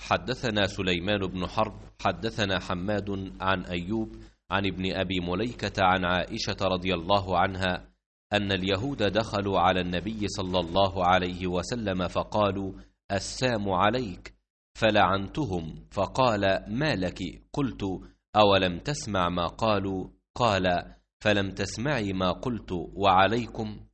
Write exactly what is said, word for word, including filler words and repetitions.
حدثنا سليمان بن حرب حدثنا حماد عن أيوب عن ابن أبي مليكة عن عائشة رضي الله عنها أن اليهود دخلوا على النبي صلى الله عليه وسلم فقالوا: السام عليك، فلعنتهم، فقال: ما لك؟ قلت: أولم تسمع ما قالوا؟ قال: فلم تسمعي ما قلت وعليكم؟